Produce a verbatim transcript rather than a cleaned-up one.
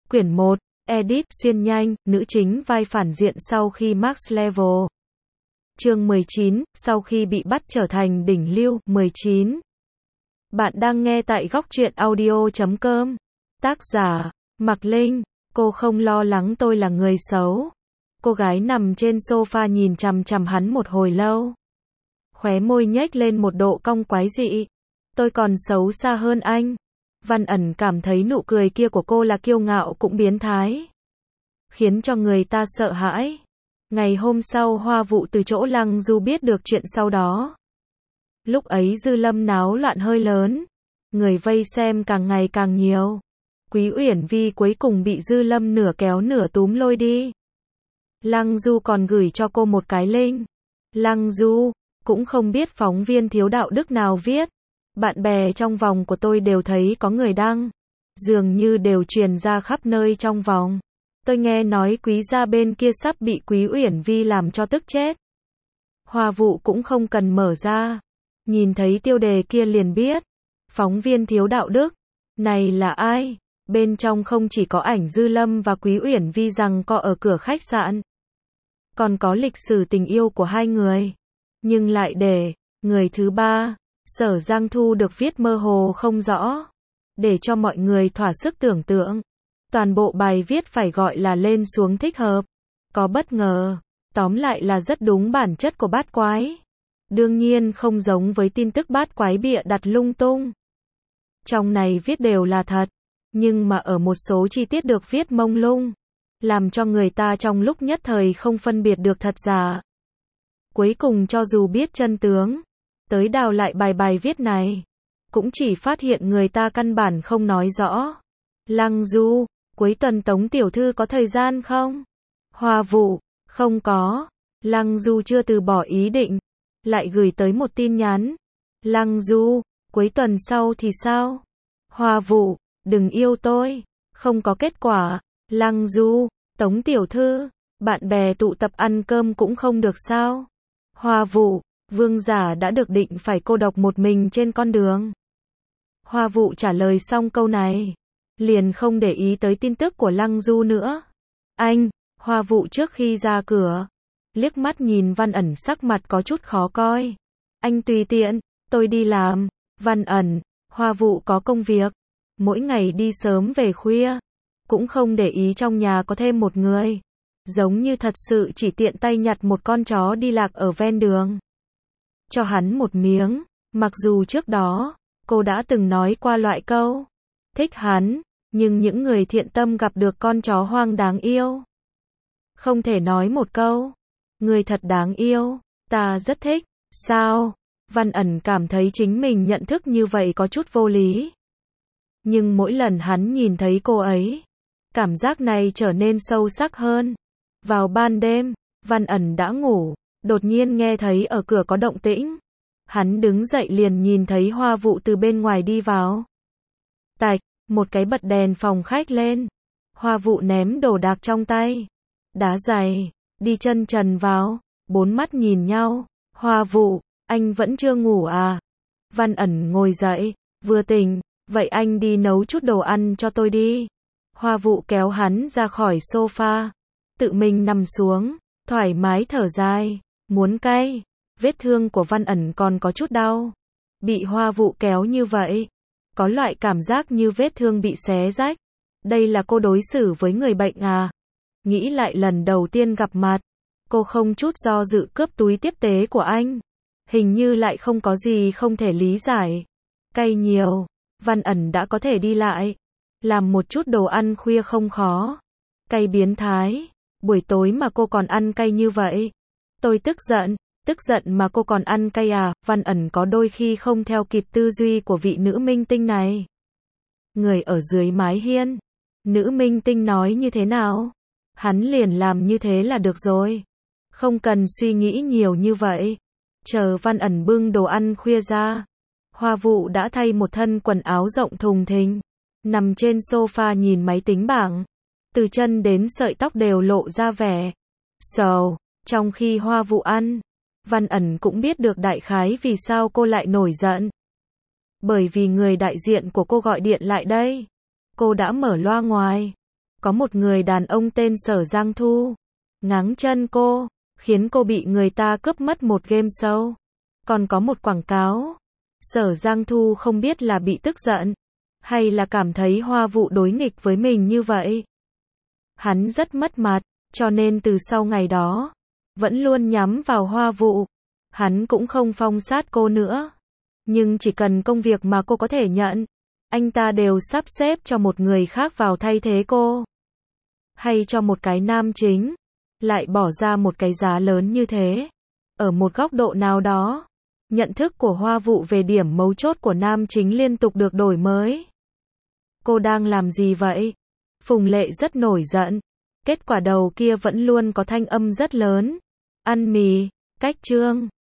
Quyển một, Edit, xuyên nhanh, nữ chính vai phản diện sau khi Max Level. Chương mười chín, sau khi bị bắt trở thành đỉnh lưu, mười chín. Bạn đang nghe tại góc truyện audio chấm com. Tác giả, Mạc Linh. Cô không lo lắng tôi là người xấu. Cô gái nằm trên sofa nhìn chằm chằm hắn một hồi lâu. Khóe môi nhếch lên một độ cong quái dị. Tôi còn xấu xa hơn anh. Văn ẩn cảm thấy nụ cười kia của cô là kiêu ngạo cũng biến thái, khiến cho người ta sợ hãi. Ngày hôm sau Hoa Vụ từ chỗ Lăng Du biết được chuyện sau đó. Lúc ấy Dư Lâm náo loạn hơi lớn, người vây xem càng ngày càng nhiều. Quý Uyển Vi cuối cùng bị Dư Lâm nửa kéo nửa túm lôi đi. Lăng Du còn gửi cho cô một cái link. Lăng Du cũng không biết phóng viên thiếu đạo đức nào viết. Bạn bè trong vòng của tôi đều thấy có người đăng, dường như đều truyền ra khắp nơi trong vòng. Tôi nghe nói Quý gia bên kia sắp bị Quý Uyển Vi làm cho tức chết. Hoa Vụ cũng không cần mở ra, nhìn thấy tiêu đề kia liền biết. Phóng viên thiếu đạo đức, này là ai? Bên trong không chỉ có ảnh Dư Lâm và Quý Uyển Vi rằng co ở cửa khách sạn, còn có lịch sử tình yêu của hai người, nhưng lại để người thứ ba, Sở Giang Thu được viết mơ hồ không rõ, để cho mọi người thỏa sức tưởng tượng. Toàn bộ bài viết phải gọi là lên xuống thích hợp, có bất ngờ, tóm lại là rất đúng bản chất của bát quái. Đương nhiên không giống với tin tức bát quái bịa đặt lung tung. Trong này viết đều là thật, nhưng mà ở một số chi tiết được viết mông lung, làm cho người ta trong lúc nhất thời không phân biệt được thật giả. Cuối cùng cho dù biết chân tướng, tới đào lại bài bài viết này, cũng chỉ phát hiện người ta căn bản không nói rõ. Lăng Du, cuối tuần Tống tiểu thư có thời gian không? Hoa Vụ, không có. Lăng Du chưa từ bỏ ý định, lại gửi tới một tin nhắn. Lăng Du, cuối tuần sau thì sao? Hoa Vụ, đừng yêu tôi. Không có kết quả. Lăng Du, Tống tiểu thư, bạn bè tụ tập ăn cơm cũng không được sao? Hoa Vụ, vương giả đã được định phải cô độc một mình trên con đường. Hoa Vụ trả lời xong câu này, liền không để ý tới tin tức của Lăng Du nữa. Anh, Hoa Vụ trước khi ra cửa, liếc mắt nhìn Văn Ẩn sắc mặt có chút khó coi. Anh tùy tiện, tôi đi làm. Văn Ẩn, Hoa Vụ có công việc, mỗi ngày đi sớm về khuya, cũng không để ý trong nhà có thêm một người, giống như thật sự chỉ tiện tay nhặt một con chó đi lạc ở ven đường, cho hắn một miếng. Mặc dù trước đó, cô đã từng nói qua loại câu thích hắn, nhưng những người thiện tâm gặp được con chó hoang đáng yêu, không thể nói một câu người thật đáng yêu, ta rất thích. Sao? Văn Ẩn cảm thấy chính mình nhận thức như vậy có chút vô lý. Nhưng mỗi lần hắn nhìn thấy cô ấy, cảm giác này trở nên sâu sắc hơn. Vào ban đêm, Văn Ẩn đã ngủ, đột nhiên nghe thấy ở cửa có động tĩnh. Hắn đứng dậy liền nhìn thấy Hoa Vụ từ bên ngoài đi vào. Tạch, một cái bật đèn phòng khách lên. Hoa Vụ ném đồ đạc trong tay, đá giày, đi chân trần vào, bốn mắt nhìn nhau. Hoa Vụ, anh vẫn chưa ngủ à? Văn Ẩn ngồi dậy, vừa tỉnh, vậy anh đi nấu chút đồ ăn cho tôi đi. Hoa Vụ kéo hắn ra khỏi sofa, tự mình nằm xuống, thoải mái thở dài, muốn cay. Vết thương của Văn Ẩn còn có chút đau. Bị Hoa Vụ kéo như vậy, có loại cảm giác như vết thương bị xé rách. Đây là cô đối xử với người bệnh à? Nghĩ lại lần đầu tiên gặp mặt, cô không chút do dự cướp túi tiếp tế của anh. Hình như lại không có gì không thể lý giải. Cay nhiều, Văn Ẩn đã có thể đi lại. Làm một chút đồ ăn khuya không khó. Cay biến thái, buổi tối mà cô còn ăn cay như vậy. Tôi tức giận. Tức giận mà cô còn ăn cay à? Văn Ẩn có đôi khi không theo kịp tư duy của vị nữ minh tinh này. Người ở dưới mái hiên, nữ minh tinh nói như thế nào, hắn liền làm như thế là được rồi. Không cần suy nghĩ nhiều như vậy. Chờ Văn Ẩn bưng đồ ăn khuya ra, Hoa Vụ đã thay một thân quần áo rộng thùng thình, nằm trên sofa nhìn máy tính bảng, từ chân đến sợi tóc đều lộ ra vẻ sầu. Trong khi Hoa Vụ ăn, Văn Ẩn cũng biết được đại khái vì sao cô lại nổi giận. Bởi vì người đại diện của cô gọi điện lại đây. Cô đã mở loa ngoài, Có một người đàn ông tên Sở Giang Thu, ngáng chân cô, khiến cô bị người ta cướp mất một game show. Còn có một quảng cáo. Sở Giang Thu không biết là bị tức giận, hay là cảm thấy Hoa Vụ đối nghịch với mình như vậy. Hắn rất mất mặt, cho nên từ sau ngày đó, vẫn luôn nhắm vào Hoa Vụ. Hắn cũng không phong sát cô nữa. Nhưng chỉ cần công việc mà cô có thể nhận, anh ta đều sắp xếp cho một người khác vào thay thế cô. Hay cho một cái nam chính, lại bỏ ra một cái giá lớn như thế. Ở một góc độ nào đó, nhận thức của Hoa Vụ về điểm mấu chốt của nam chính liên tục được đổi mới. Cô đang làm gì vậy? Phùng Lệ rất nổi giận. Kết quả đầu kia vẫn luôn có thanh âm rất lớn. Ăn mì, cách chương.